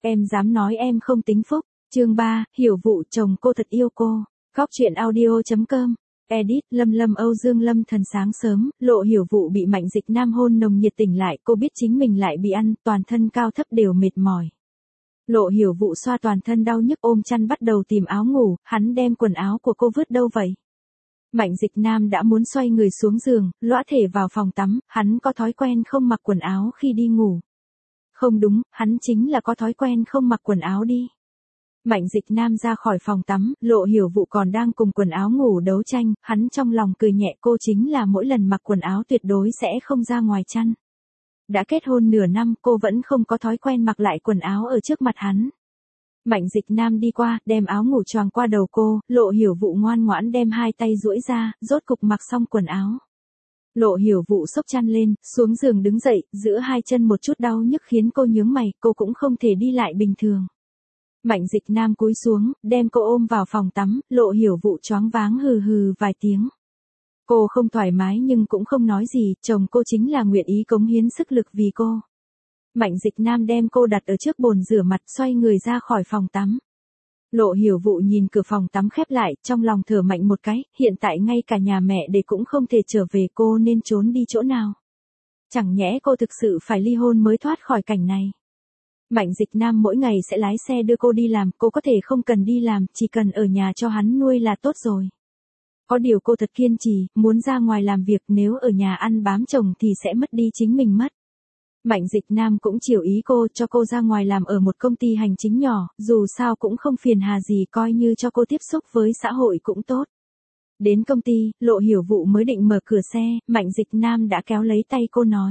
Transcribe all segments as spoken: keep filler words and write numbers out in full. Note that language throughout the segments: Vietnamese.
Em dám nói em không tính phúc. Chương ba, hiểu vụ chồng cô thật yêu cô. Góc truyện audio chấm com. Edit, Lâm Lâm Âu Dương Lâm thần sáng sớm, Lộ Hiểu Vụ bị Mạnh Dịch Nam hôn nồng nhiệt tỉnh lại, cô biết chính mình lại bị ăn, toàn thân cao thấp đều mệt mỏi. Lộ Hiểu Vụ xoa toàn thân đau nhức ôm chăn bắt đầu tìm áo ngủ, hắn đem quần áo của cô vứt đâu vậy? Mạnh Dịch Nam đã muốn xoay người xuống giường, lõa thể vào phòng tắm, hắn có thói quen không mặc quần áo khi đi ngủ. Không đúng, hắn chính là có thói quen không mặc quần áo đi. Mạnh Dịch Nam ra khỏi phòng tắm, Lộ Hiểu Vụ còn đang cùng quần áo ngủ đấu tranh, hắn trong lòng cười nhẹ, cô chính là mỗi lần mặc quần áo tuyệt đối sẽ không ra ngoài chăn. Đã kết hôn nửa năm, cô vẫn không có thói quen mặc lại quần áo ở trước mặt hắn. Mạnh Dịch Nam đi qua, đem áo ngủ choàng qua đầu cô, Lộ Hiểu Vụ ngoan ngoãn đem hai tay duỗi ra, rốt cục mặc xong quần áo. Lộ Hiểu Vụ xốc chăn lên, xuống giường đứng dậy, giữa hai chân một chút đau nhức khiến cô nhướng mày, cô cũng không thể đi lại bình thường. Mạnh Dịch Nam cúi xuống, đem cô ôm vào phòng tắm, Lộ Hiểu Vụ choáng váng hừ hừ vài tiếng. Cô không thoải mái nhưng cũng không nói gì, chồng cô chính là nguyện ý cống hiến sức lực vì cô. Mạnh Dịch Nam đem cô đặt ở trước bồn rửa mặt, xoay người ra khỏi phòng tắm. Lộ Hiểu Vụ nhìn cửa phòng tắm khép lại, trong lòng thở mạnh một cái, hiện tại ngay cả nhà mẹ để cũng không thể trở về, cô nên trốn đi chỗ nào. Chẳng nhẽ cô thực sự phải ly hôn mới thoát khỏi cảnh này. Mạnh Dịch Nam mỗi ngày sẽ lái xe đưa cô đi làm, cô có thể không cần đi làm, chỉ cần ở nhà cho hắn nuôi là tốt rồi. Có điều cô thật kiên trì, muốn ra ngoài làm việc, nếu ở nhà ăn bám chồng thì sẽ mất đi chính mình mất. Mạnh Dịch Nam cũng chiều ý cô, cho cô ra ngoài làm ở một công ty hành chính nhỏ, dù sao cũng không phiền hà gì, coi như cho cô tiếp xúc với xã hội cũng tốt. Đến công ty, Lộ Hiểu Vụ mới định mở cửa xe, Mạnh Dịch Nam đã kéo lấy tay cô nói.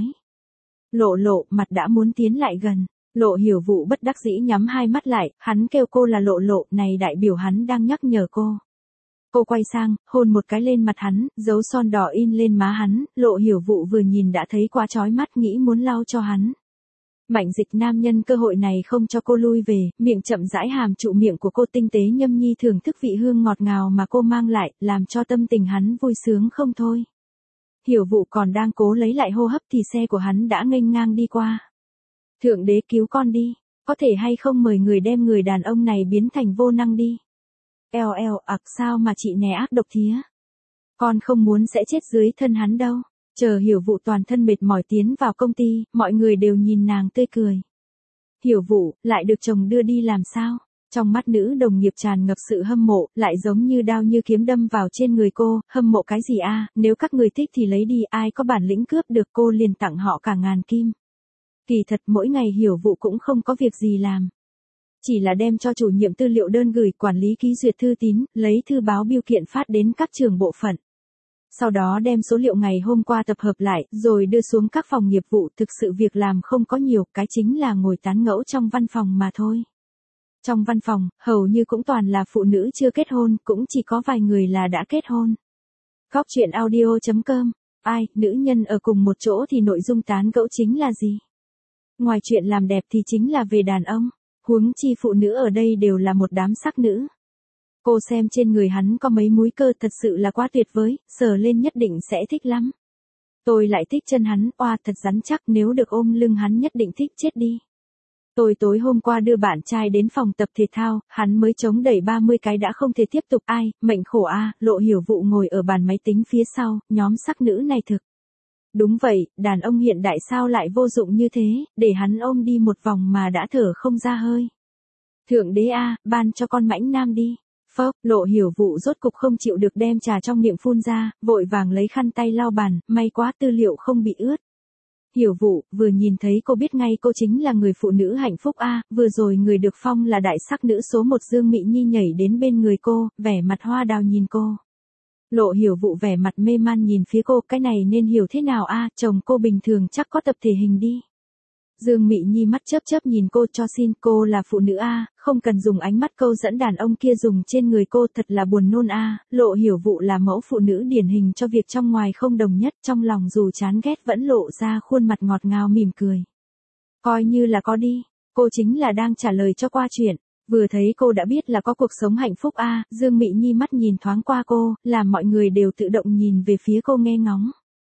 Lộ Lộ, mặt đã muốn tiến lại gần. Lộ Hiểu Vụ bất đắc dĩ nhắm hai mắt lại, hắn kêu cô là Lộ Lộ, này đại biểu hắn đang nhắc nhở cô. Cô quay sang, hôn một cái lên mặt hắn, dấu son đỏ in lên má hắn, Lộ Hiểu Vụ vừa nhìn đã thấy quá chói mắt, nghĩ muốn lau cho hắn. Mạnh Dịch Nam nhân cơ hội này không cho cô lui về, miệng chậm rãi hàm trụ miệng của cô, tinh tế nhâm nhi thưởng thức vị hương ngọt ngào mà cô mang lại, làm cho tâm tình hắn vui sướng không thôi. Hiểu Vụ còn đang cố lấy lại hô hấp thì xe của hắn đã nghênh ngang đi qua. Thượng đế cứu con đi, có thể hay không mời người đem người đàn ông này biến thành vô năng đi. Eo eo ặc sao mà chị né ác độc thía. Con không muốn sẽ chết dưới thân hắn đâu. Chờ Hiểu Vụ toàn thân mệt mỏi tiến vào công ty, mọi người đều nhìn nàng tươi cười. Hiểu Vụ, lại được chồng đưa đi làm sao? Trong mắt nữ đồng nghiệp tràn ngập sự hâm mộ, lại giống như đao như kiếm đâm vào trên người cô, hâm mộ cái gì a? Nếu các người thích thì lấy đi, ai có bản lĩnh cướp được cô liền tặng họ cả ngàn kim. Kỳ thật mỗi ngày Hiểu Vụ cũng không có việc gì làm. Chỉ là đem cho chủ nhiệm tư liệu đơn gửi, quản lý ký duyệt thư tín, lấy thư báo biêu kiện phát đến các trường bộ phận. Sau đó đem số liệu ngày hôm qua tập hợp lại, rồi đưa xuống các phòng nghiệp vụ, thực sự việc làm không có nhiều, cái chính là ngồi tán gẫu trong văn phòng mà thôi. Trong văn phòng, hầu như cũng toàn là phụ nữ chưa kết hôn, cũng chỉ có vài người là đã kết hôn. Góc truyện audio chấm com. Ai, nữ nhân ở cùng một chỗ thì nội dung tán gẫu chính là gì? Ngoài chuyện làm đẹp thì chính là về đàn ông, huống chi phụ nữ ở đây đều là một đám sắc nữ. Cô xem trên người hắn có mấy múi cơ, thật sự là quá tuyệt vời, sờ lên nhất định sẽ thích lắm. Tôi lại thích chân hắn, oa thật rắn chắc, nếu được ôm lưng hắn nhất định thích chết đi. Tôi tối hôm qua đưa bạn trai đến phòng tập thể thao, hắn mới chống đẩy ba mươi cái đã không thể tiếp tục, ai, mệnh khổ a. Lộ Hiểu Vụ ngồi ở bàn máy tính phía sau, nhóm sắc nữ này thực. Đúng vậy, đàn ông hiện đại sao lại vô dụng như thế, để hắn ôm đi một vòng mà đã thở không ra hơi. Thượng đế a, ban cho con mãnh nam đi. Phốc, Lộ Hiểu Vụ rốt cục không chịu được đem trà trong miệng phun ra, vội vàng lấy khăn tay lau bàn, may quá tư liệu không bị ướt. Hiểu Vụ, vừa nhìn thấy cô biết ngay cô chính là người phụ nữ hạnh phúc a, vừa rồi người được phong là đại sắc nữ số một Dương Mị Nhi nhảy đến bên người cô, vẻ mặt hoa đào nhìn cô. Lộ Hiểu Vụ vẻ mặt mê man nhìn phía cô, cái này nên hiểu thế nào a, chồng cô bình thường chắc có tập thể hình đi. Dương Mị Nhi mắt chớp chớp nhìn cô, cho xin, cô là phụ nữ a, không cần dùng ánh mắt câu dẫn đàn ông kia dùng trên người cô, thật là buồn nôn a. Lộ Hiểu Vụ là mẫu phụ nữ điển hình cho việc trong ngoài không đồng nhất, trong lòng dù chán ghét vẫn lộ ra khuôn mặt ngọt ngào mỉm cười. Coi như là có đi, cô chính là đang trả lời cho qua chuyện. Vừa thấy cô đã biết là có cuộc sống hạnh phúc a. Dương Mị Nhi mắt nhìn thoáng qua cô, làm mọi người đều tự động nhìn về phía cô nghe ngóng.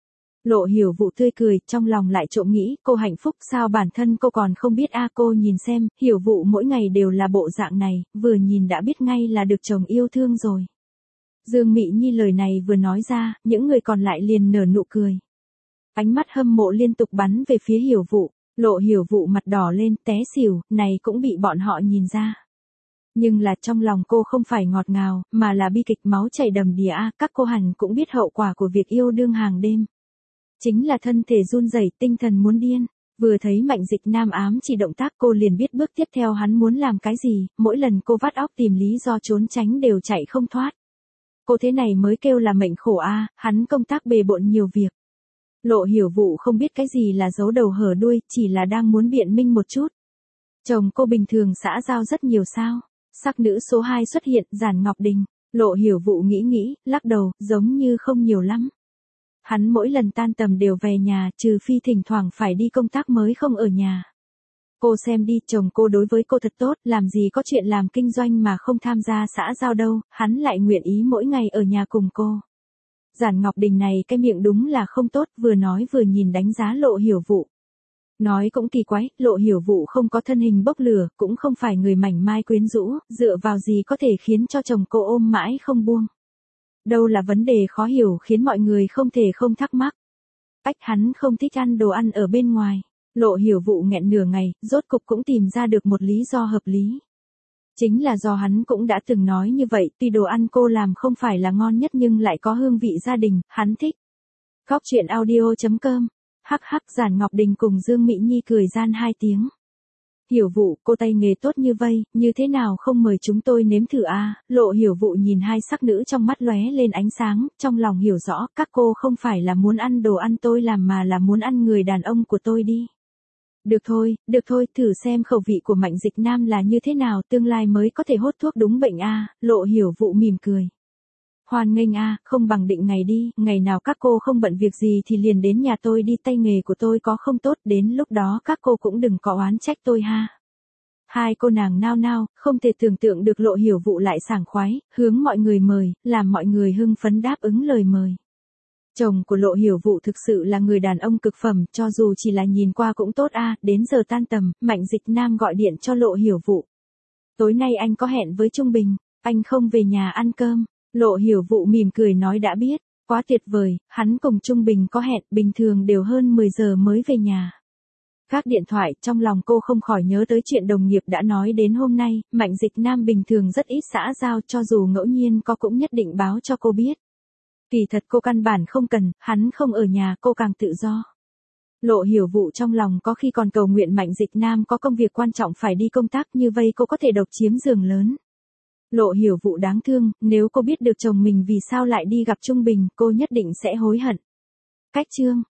Lộ Hiểu Vũ tươi cười, trong lòng lại trộm nghĩ, cô hạnh phúc sao bản thân cô còn không biết a cô nhìn xem, Hiểu Vũ mỗi ngày đều là bộ dạng này, vừa nhìn đã biết ngay là được chồng yêu thương rồi. Dương Mị Nhi lời này vừa nói ra, những người còn lại liền nở nụ cười. Ánh mắt hâm mộ liên tục bắn về phía Hiểu Vũ, Lộ Hiểu Vũ mặt đỏ lên, té xỉu, này cũng bị bọn họ nhìn ra. Nhưng là trong lòng cô không phải ngọt ngào, mà là bi kịch máu chảy đầm đìa a, các cô hẳn cũng biết hậu quả của việc yêu đương hàng đêm. Chính là thân thể run rẩy, tinh thần muốn điên. Vừa thấy Mạnh Dịch Nam ám chỉ động tác cô liền biết bước tiếp theo hắn muốn làm cái gì, mỗi lần cô vắt óc tìm lý do trốn tránh đều chạy không thoát. Cô thế này mới kêu là mệnh khổ a, hắn công tác bề bộn nhiều việc. Lộ Hiểu Vũ không biết cái gì là giấu đầu hở đuôi, chỉ là đang muốn biện minh một chút. Chồng cô bình thường xã giao rất nhiều sao? Sắc nữ số hai xuất hiện, Giản Ngọc Đình. Lộ Hiểu Vũ nghĩ nghĩ, lắc đầu, giống như không nhiều lắm. Hắn mỗi lần tan tầm đều về nhà, trừ phi thỉnh thoảng phải đi công tác mới không ở nhà. Cô xem đi, chồng cô đối với cô thật tốt, làm gì có chuyện làm kinh doanh mà không tham gia xã giao đâu, hắn lại nguyện ý mỗi ngày ở nhà cùng cô. Giản Ngọc Đình này cái miệng đúng là không tốt, vừa nói vừa nhìn đánh giá Lộ Hiểu Vũ. Nói cũng kỳ quái, Lộ Hiểu Vũ không có thân hình bốc lửa, cũng không phải người mảnh mai quyến rũ, dựa vào gì có thể khiến cho chồng cô ôm mãi không buông. Đâu là vấn đề khó hiểu khiến mọi người không thể không thắc mắc. Ách hắn không thích ăn đồ ăn ở bên ngoài. Lộ Hiểu Vũ nghẹn nửa ngày, rốt cục cũng tìm ra được một lý do hợp lý. Chính là do hắn cũng đã từng nói như vậy, tuy đồ ăn cô làm không phải là ngon nhất nhưng lại có hương vị gia đình, hắn thích. Góc truyện audio chấm com. Hắc hắc, Giản Ngọc Đình cùng Dương Mị Nhi cười gian hai tiếng. Hiểu Vũ, cô tay nghề tốt như vây, như thế nào không mời chúng tôi nếm thử a? Lộ Hiểu Vũ nhìn hai sắc nữ trong mắt lóe lên ánh sáng, trong lòng hiểu rõ, các cô không phải là muốn ăn đồ ăn tôi làm mà là muốn ăn người đàn ông của tôi đi. Được thôi, được thôi, thử xem khẩu vị của Mạnh Dịch Nam là như thế nào, tương lai mới có thể hốt thuốc đúng bệnh a. Lộ Hiểu Vũ mỉm cười. Hoan nghênh a, không bằng định ngày đi, ngày nào các cô không bận việc gì thì liền đến nhà tôi đi, tay nghề của tôi có không tốt, đến lúc đó các cô cũng đừng có oán trách tôi ha. Hai cô nàng nao nao, không thể tưởng tượng được Lộ Hiểu Vũ lại sảng khoái, hướng mọi người mời, làm mọi người hưng phấn đáp ứng lời mời. Chồng của Lộ Hiểu Vũ thực sự là người đàn ông cực phẩm, cho dù chỉ là nhìn qua cũng tốt a. Đến giờ tan tầm, Mạnh Dịch Nam gọi điện cho Lộ Hiểu Vũ. Tối nay anh có hẹn với Trung Bình, anh không về nhà ăn cơm. Lộ Hiểu Vũ mỉm cười nói đã biết, quá tuyệt vời, hắn cùng Trung Bình có hẹn, bình thường đều hơn mười giờ mới về nhà. Các điện thoại, trong lòng cô không khỏi nhớ tới chuyện đồng nghiệp đã nói đến hôm nay, Mạnh Dịch Nam bình thường rất ít xã giao, cho dù ngẫu nhiên có cũng nhất định báo cho cô biết. Kỳ thật cô căn bản không cần, hắn không ở nhà cô càng tự do. Lộ Hiểu Vũ trong lòng có khi còn cầu nguyện Mạnh Dịch Nam có công việc quan trọng phải đi công tác, như vây cô có thể độc chiếm giường lớn. Lộ Hiểu Vũ đáng thương, nếu cô biết được chồng mình vì sao lại đi gặp Trung Bình, cô nhất định sẽ hối hận. Cách chương